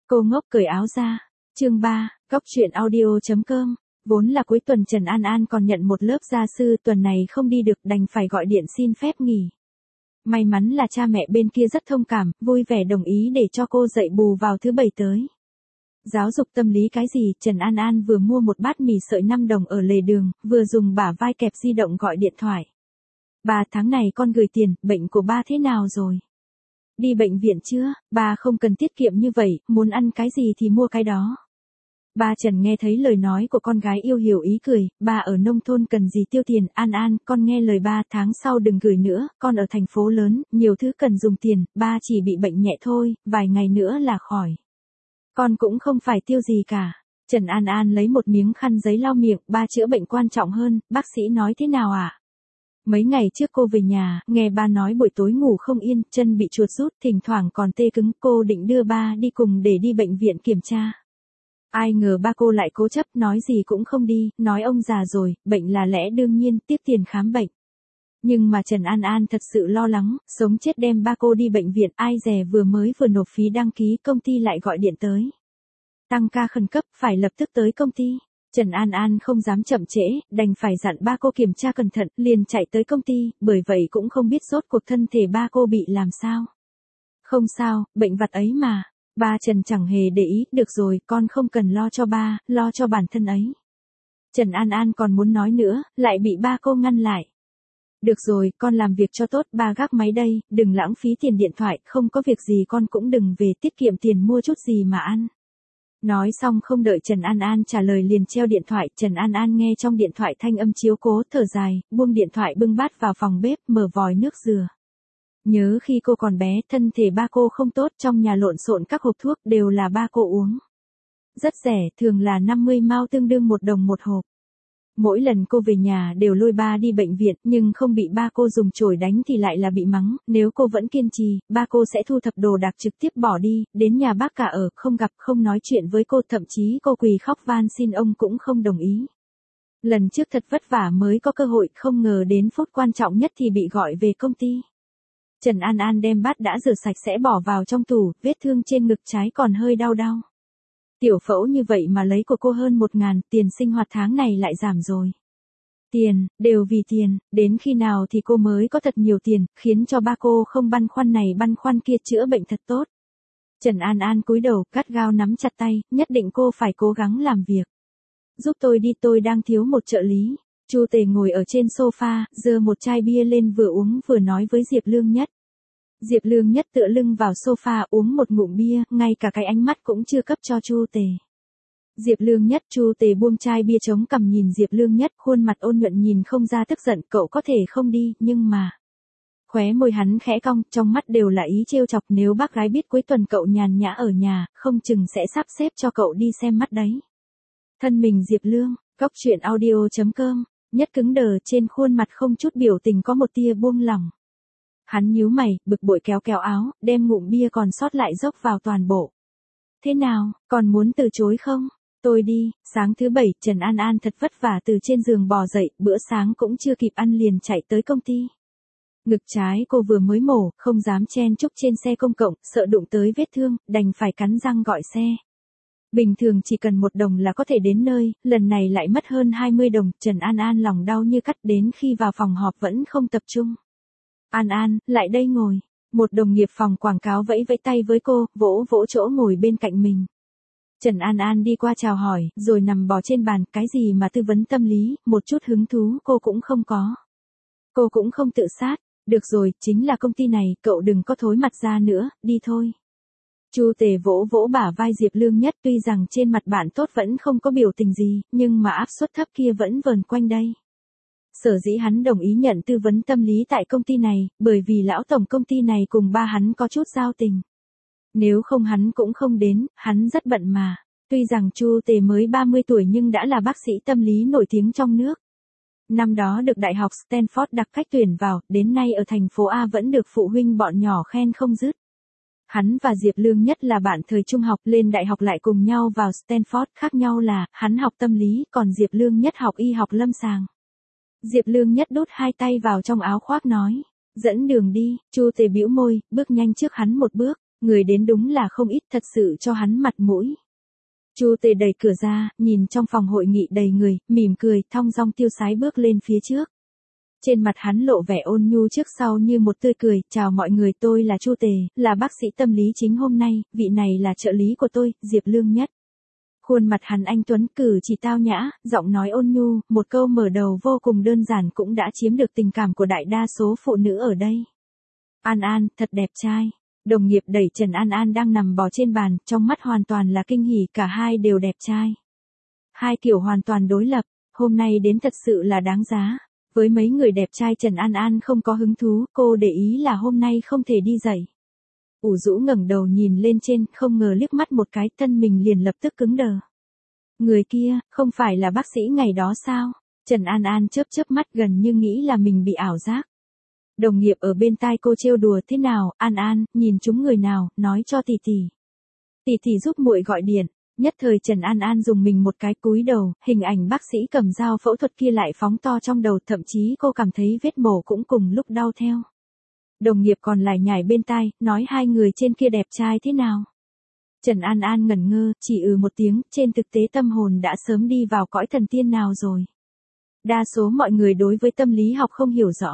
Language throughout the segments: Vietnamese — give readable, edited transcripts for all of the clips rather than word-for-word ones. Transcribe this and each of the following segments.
Cô ngốc cởi áo ra. Chương 3, Góc truyện audio.com. Vốn là cuối tuần Trần An An còn nhận một lớp gia sư, tuần này không đi được đành phải gọi điện xin phép nghỉ. May mắn là cha mẹ bên kia rất thông cảm, vui vẻ đồng ý để cho cô dạy bù vào thứ Bảy tới. Giáo dục tâm lý cái gì, Trần An An vừa mua một bát mì sợi 5 đồng ở lề đường, vừa dùng bả vai kẹp di động gọi điện thoại. Bà, tháng này con gửi tiền, bệnh của ba thế nào rồi? Đi bệnh viện chưa? Ba không cần tiết kiệm như vậy, muốn ăn cái gì thì mua cái đó. Ba Trần nghe thấy lời nói của con gái yêu hiểu ý cười, ba ở nông thôn cần gì tiêu tiền, An An, con nghe lời ba, tháng sau đừng gửi nữa, con ở thành phố lớn, nhiều thứ cần dùng tiền, ba chỉ bị bệnh nhẹ thôi, vài ngày nữa là khỏi. Con cũng không phải tiêu gì cả. Trần An An lấy một miếng khăn giấy lau miệng, ba chữa bệnh quan trọng hơn, bác sĩ nói thế nào ạ? Mấy ngày trước cô về nhà, nghe ba nói buổi tối ngủ không yên, chân bị chuột rút, thỉnh thoảng còn tê cứng, cô định đưa ba đi cùng để đi bệnh viện kiểm tra. Ai ngờ ba cô lại cố chấp, nói gì cũng không đi, nói ông già rồi, bệnh là lẽ đương nhiên, tiếp tiền khám bệnh. Nhưng mà Trần An An thật sự lo lắng, sống chết đem ba cô đi bệnh viện, ai dè vừa nộp phí đăng ký, công ty lại gọi điện tới. Tăng ca khẩn cấp, phải lập tức tới công ty. Trần An An không dám chậm trễ, đành phải dặn ba cô kiểm tra cẩn thận, liền chạy tới công ty, bởi vậy cũng không biết rốt cuộc thân thể ba cô bị làm sao. Không sao, bệnh vặt ấy mà. Ba Trần chẳng hề để ý, được rồi, con không cần lo cho ba, lo cho bản thân ấy. Trần An An còn muốn nói nữa, lại bị ba cô ngăn lại. Được rồi, con làm việc cho tốt, ba gác máy đây, đừng lãng phí tiền điện thoại, không có việc gì con cũng đừng về, tiết kiệm tiền mua chút gì mà ăn. Nói xong không đợi Trần An An trả lời liền treo điện thoại, Trần An An nghe trong điện thoại thanh âm chiếu cố, thở dài, buông điện thoại bưng bát vào phòng bếp, mở vòi nước dừa. Nhớ khi cô còn bé, thân thể ba cô không tốt, trong nhà lộn xộn các hộp thuốc đều là ba cô uống. Rất rẻ, thường là 50 mao tương đương 1 đồng một hộp. Mỗi lần cô về nhà đều lôi ba đi bệnh viện, nhưng không bị ba cô dùng chổi đánh thì lại là bị mắng, nếu cô vẫn kiên trì, ba cô sẽ thu thập đồ đạc trực tiếp bỏ đi, đến nhà bác cả ở, không gặp, không nói chuyện với cô, thậm chí cô quỳ khóc van xin ông cũng không đồng ý. Lần trước thật vất vả mới có cơ hội, không ngờ đến phút quan trọng nhất thì bị gọi về công ty. Trần An An đem bát đã rửa sạch sẽ bỏ vào trong tủ, vết thương trên ngực trái còn hơi đau. Tiểu phẫu như vậy mà lấy của cô hơn 1.000, tiền sinh hoạt tháng này lại giảm rồi. Tiền, đều vì tiền, đến khi nào thì cô mới có thật nhiều tiền, khiến cho ba cô không băn khoăn này băn khoăn kia, chữa bệnh thật tốt. Trần An An cúi đầu, gắt gao nắm chặt tay, nhất định cô phải cố gắng làm việc. Giúp tôi đi, tôi đang thiếu một trợ lý. Chu Tề ngồi ở trên sofa, giơ một chai bia lên vừa uống vừa nói với Diệp Lương Nhất. Diệp Lương Nhất tựa lưng vào sofa uống một ngụm bia, ngay cả cái ánh mắt cũng chưa cấp cho Chu Tề. Diệp Lương Nhất, Chu Tề buông chai bia chống cằm nhìn Diệp Lương Nhất, khuôn mặt ôn nhuận nhìn không ra tức giận, cậu có thể không đi, nhưng mà. Khóe môi hắn khẽ cong, trong mắt đều là ý trêu chọc, nếu bác gái biết cuối tuần cậu nhàn nhã ở nhà, không chừng sẽ sắp xếp cho cậu đi xem mắt đấy. Thân mình Diệp Lương, Góc truyện audio.com, Nhất cứng đờ, trên khuôn mặt không chút biểu tình có một tia buông lỏng. Hắn nhíu mày, bực bội kéo áo, đem ngụm bia còn sót lại dốc vào toàn bộ. Thế nào, còn muốn từ chối không? Tôi đi. Sáng thứ Bảy, Trần An An thật vất vả từ trên giường bò dậy, bữa sáng cũng chưa kịp ăn liền chạy tới công ty. Ngực trái cô vừa mới mổ, không dám chen chúc trên xe công cộng, sợ đụng tới vết thương, đành phải cắn răng gọi xe. Bình thường chỉ cần 1 đồng là có thể đến nơi, lần này lại mất hơn 20 đồng, Trần An An lòng đau như cắt, đến khi vào phòng họp vẫn không tập trung. An An, lại đây ngồi. Một đồng nghiệp phòng quảng cáo vẫy vẫy tay với cô, vỗ vỗ chỗ ngồi bên cạnh mình. Trần An An đi qua chào hỏi, rồi nằm bò trên bàn, cái gì mà tư vấn tâm lý, một chút hứng thú cô cũng không có. Cô cũng không tự sát, được rồi, chính là công ty này, cậu đừng có thối mặt ra nữa, đi thôi. Chu Tề vỗ vỗ bả vai Diệp Lương Nhất, tuy rằng trên mặt bạn tốt vẫn không có biểu tình gì, nhưng mà áp suất thấp kia vẫn vờn quanh đây. Sở dĩ hắn đồng ý nhận tư vấn tâm lý tại công ty này, bởi vì lão tổng công ty này cùng ba hắn có chút giao tình. Nếu không hắn cũng không đến, hắn rất bận mà. Tuy rằng Chu Tề mới 30 tuổi nhưng đã là bác sĩ tâm lý nổi tiếng trong nước. Năm đó được Đại học Stanford đặc cách tuyển vào, đến nay ở thành phố A vẫn được phụ huynh bọn nhỏ khen không dứt. Hắn và Diệp Lương Nhất là bạn thời trung học, lên đại học lại cùng nhau vào Stanford, khác nhau là, hắn học tâm lý, còn Diệp Lương Nhất học y học lâm sàng. Diệp Lương Nhất đút hai tay vào trong áo khoác nói, dẫn đường đi. Chu Tề bĩu môi, bước nhanh trước hắn một bước, Người đến đúng là không ít, thật sự cho hắn mặt mũi. Chu Tề đẩy cửa ra, nhìn trong phòng hội nghị đầy người, mỉm cười, thong dong tiêu sái bước lên phía trước. Trên mặt hắn lộ vẻ ôn nhu trước sau như một tươi cười, chào mọi người, tôi là Chu Tề, là bác sĩ tâm lý chính hôm nay, vị này là trợ lý của tôi, Diệp Lương Nhất. Khuôn mặt hắn anh tuấn, cử chỉ tao nhã, giọng nói ôn nhu, một câu mở đầu vô cùng đơn giản cũng đã chiếm được tình cảm của đại đa số phụ nữ ở đây. An An, thật đẹp trai. Đồng nghiệp đẩy Trần An An đang nằm bò trên bàn, trong mắt hoàn toàn là kinh hỉ, cả hai đều đẹp trai. Hai kiểu hoàn toàn đối lập, hôm nay đến thật sự là đáng giá. Với mấy người đẹp trai Trần An An không có hứng thú, cô để ý là hôm nay không thể đi dậy. Ủ rũ ngẩng đầu nhìn lên trên, không ngờ liếc mắt một cái, thân mình liền lập tức cứng đờ. Người kia, không phải là bác sĩ ngày đó sao? Trần An An chớp chớp mắt, gần như nghĩ là mình bị ảo giác. Đồng nghiệp ở bên tai cô trêu đùa, thế nào, An An, nhìn chúng người nào, nói cho tỷ tỷ. Tỷ tỷ giúp muội gọi điện. Nhất thời Trần An An dùng mình một cái, cúi đầu, hình ảnh bác sĩ cầm dao phẫu thuật kia lại phóng to trong đầu, thậm chí cô cảm thấy vết mổ cũng cùng lúc đau theo. Đồng nghiệp còn lải nhải bên tai, nói hai người trên kia đẹp trai thế nào. Trần An An ngẩn ngơ, chỉ một tiếng, trên thực tế tâm hồn đã sớm đi vào cõi thần tiên nào rồi. Đa số mọi người đối với tâm lý học không hiểu rõ.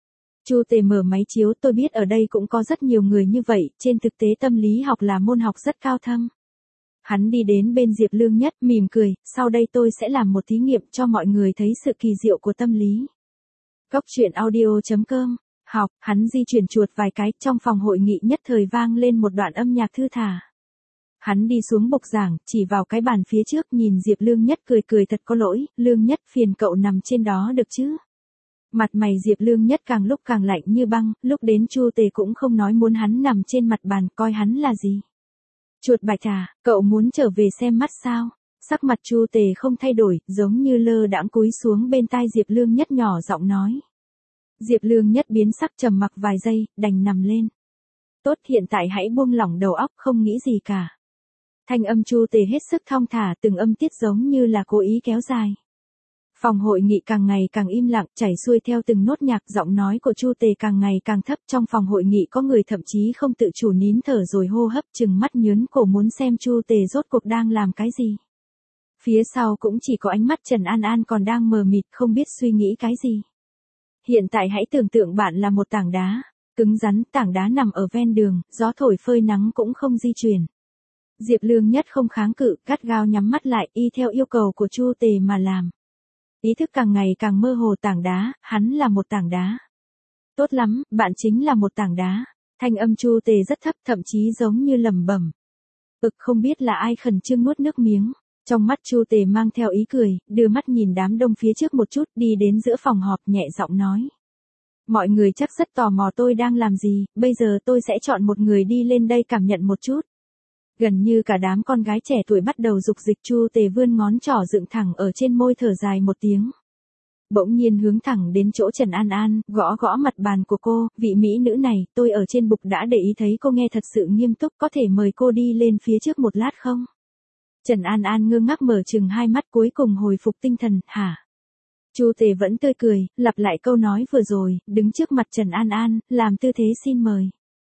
Chu Tề mở máy chiếu, tôi biết ở đây cũng có rất nhiều người như vậy, trên thực tế tâm lý học là môn học rất cao thâm. Hắn đi đến bên Diệp Lương Nhất, mỉm cười, sau đây tôi sẽ làm một thí nghiệm cho mọi người thấy sự kỳ diệu của tâm lý. Góc truyện audio.com, học, hắn di chuyển chuột vài cái, trong phòng hội nghị nhất thời vang lên một đoạn âm nhạc thư thả. Hắn đi xuống bục giảng, chỉ vào cái bàn phía trước, nhìn Diệp Lương Nhất cười cười, thật có lỗi, Lương Nhất phiền cậu nằm trên đó được chứ. Mặt mày Diệp Lương Nhất càng lúc càng lạnh như băng, lúc đến Chu Tề cũng không nói muốn hắn nằm trên mặt bàn, coi hắn là gì. Chuột bạch à, cậu muốn trở về xem mắt sao? Sắc mặt Chu Tề không thay đổi, giống như lơ đãng cúi xuống bên tai Diệp Lương Nhất nhỏ giọng nói. Diệp Lương Nhất biến sắc, trầm mặc vài giây, đành nằm lên. Tốt, hiện tại hãy buông lỏng đầu óc, không nghĩ gì cả. Thanh âm Chu Tề hết sức thong thả, từng âm tiết giống như là cố ý kéo dài. Phòng hội nghị càng ngày càng im lặng, chảy xuôi theo từng nốt nhạc, giọng nói của Chu Tề càng ngày càng thấp, trong phòng hội nghị có người thậm chí không tự chủ nín thở rồi hô hấp, trừng mắt nhớn cổ muốn xem Chu Tề rốt cuộc đang làm cái gì. Phía sau cũng chỉ có ánh mắt Trần An An còn đang mờ mịt, không biết suy nghĩ cái gì. Hiện tại hãy tưởng tượng bạn là một tảng đá, cứng rắn, tảng đá nằm ở ven đường, gió thổi phơi nắng cũng không di chuyển. Diệp Lương Nhất không kháng cự, gắt gao nhắm mắt lại, y theo yêu cầu của Chu Tề mà làm. Ý thức càng ngày càng mơ hồ, tảng đá, hắn là một tảng đá. Tốt lắm, bạn chính là một tảng đá. Thanh âm Chu Tề rất thấp, thậm chí giống như lẩm bẩm. Không biết là ai khẩn trương nuốt nước miếng. Trong mắt Chu Tề mang theo ý cười, đưa mắt nhìn đám đông phía trước một chút, đi đến giữa phòng họp, nhẹ giọng nói. Mọi người chắc rất tò mò tôi đang làm gì, bây giờ tôi sẽ chọn một người đi lên đây cảm nhận một chút. Gần như cả đám con gái trẻ tuổi bắt đầu dục dịch, Chu Tề vươn ngón trỏ dựng thẳng ở trên môi, thở dài một tiếng. Bỗng nhiên hướng thẳng đến chỗ Trần An An, gõ gõ mặt bàn của cô, vị mỹ nữ này, tôi ở trên bục đã để ý thấy cô nghe thật sự nghiêm túc, có thể mời cô đi lên phía trước một lát không? Trần An An ngơ ngác mở trừng hai mắt, cuối cùng hồi phục tinh thần, hả? Chu Tề vẫn tươi cười, lặp lại câu nói vừa rồi, đứng trước mặt Trần An An, làm tư thế xin mời.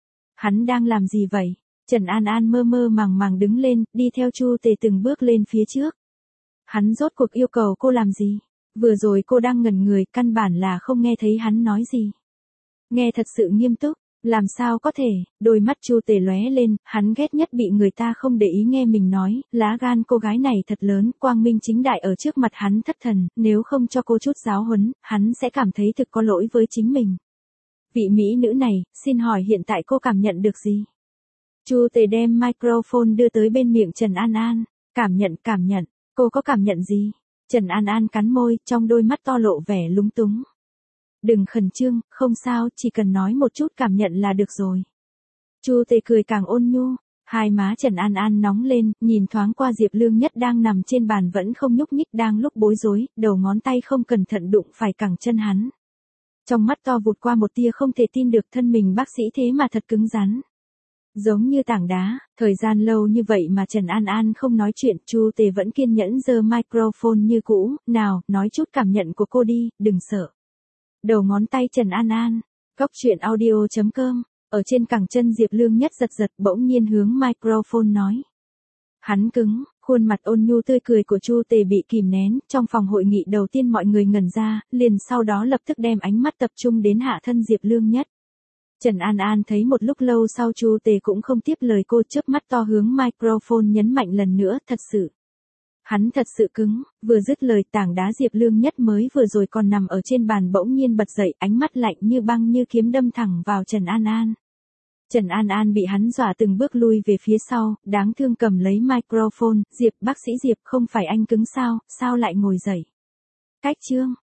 Hắn đang làm gì vậy? Trần An An mơ mơ màng màng đứng lên, đi theo Chu Tề từng bước lên phía trước. Hắn rốt cuộc yêu cầu cô làm gì? Vừa rồi cô đang ngẩn người, căn bản là không nghe thấy hắn nói gì. Nghe thật sự nghiêm túc, làm sao có thể, đôi mắt Chu Tề lóe lên, hắn ghét nhất bị người ta không để ý nghe mình nói, lá gan cô gái này thật lớn, quang minh chính đại ở trước mặt hắn thất thần, nếu không cho cô chút giáo huấn, hắn sẽ cảm thấy thực có lỗi với chính mình. Vị mỹ nữ này, xin hỏi hiện tại cô cảm nhận được gì? Chu Tề đem microphone đưa tới bên miệng Trần An An, cảm nhận, cô có cảm nhận gì? Trần An An cắn môi, trong đôi mắt to lộ vẻ lúng túng. Đừng khẩn trương, không sao, chỉ cần nói một chút cảm nhận là được rồi. Chu Tề cười càng ôn nhu, hai má Trần An An nóng lên, nhìn thoáng qua Diệp Lương Nhất đang nằm trên bàn vẫn không nhúc nhích, đang lúc bối rối, đầu ngón tay không cẩn thận đụng phải cẳng chân hắn. Trong mắt to vụt qua một tia không thể tin được, thân mình bác sĩ thế mà thật cứng rắn. Giống như tảng đá, thời gian lâu như vậy mà Trần An An không nói chuyện, Chu Tề vẫn kiên nhẫn giơ microphone như cũ, nào, nói chút cảm nhận của cô đi, đừng sợ. Đầu ngón tay Trần An An, góc truyện audio.com, Ở trên cẳng chân Diệp Lương Nhất giật giật bỗng nhiên hướng microphone nói. Hắn cứng, khuôn mặt ôn nhu tươi cười của Chu Tề bị kìm nén, trong phòng hội nghị đầu tiên mọi người ngẩn ra, liền sau đó lập tức đem ánh mắt tập trung đến hạ thân Diệp Lương Nhất. Trần An An thấy một lúc lâu sau Chu Tề cũng không tiếp lời cô, chớp mắt to hướng microphone nhấn mạnh lần nữa, thật sự. Hắn thật sự cứng, vừa dứt lời tảng đá Diệp Lương Nhất mới vừa rồi còn nằm ở trên bàn bỗng nhiên bật dậy, ánh mắt lạnh như băng như kiếm đâm thẳng vào Trần An An. Trần An An bị hắn dọa từng bước lui về phía sau, đáng thương cầm lấy microphone, Diệp bác sĩ Diệp không phải anh cứng sao lại ngồi dậy. Cách chương.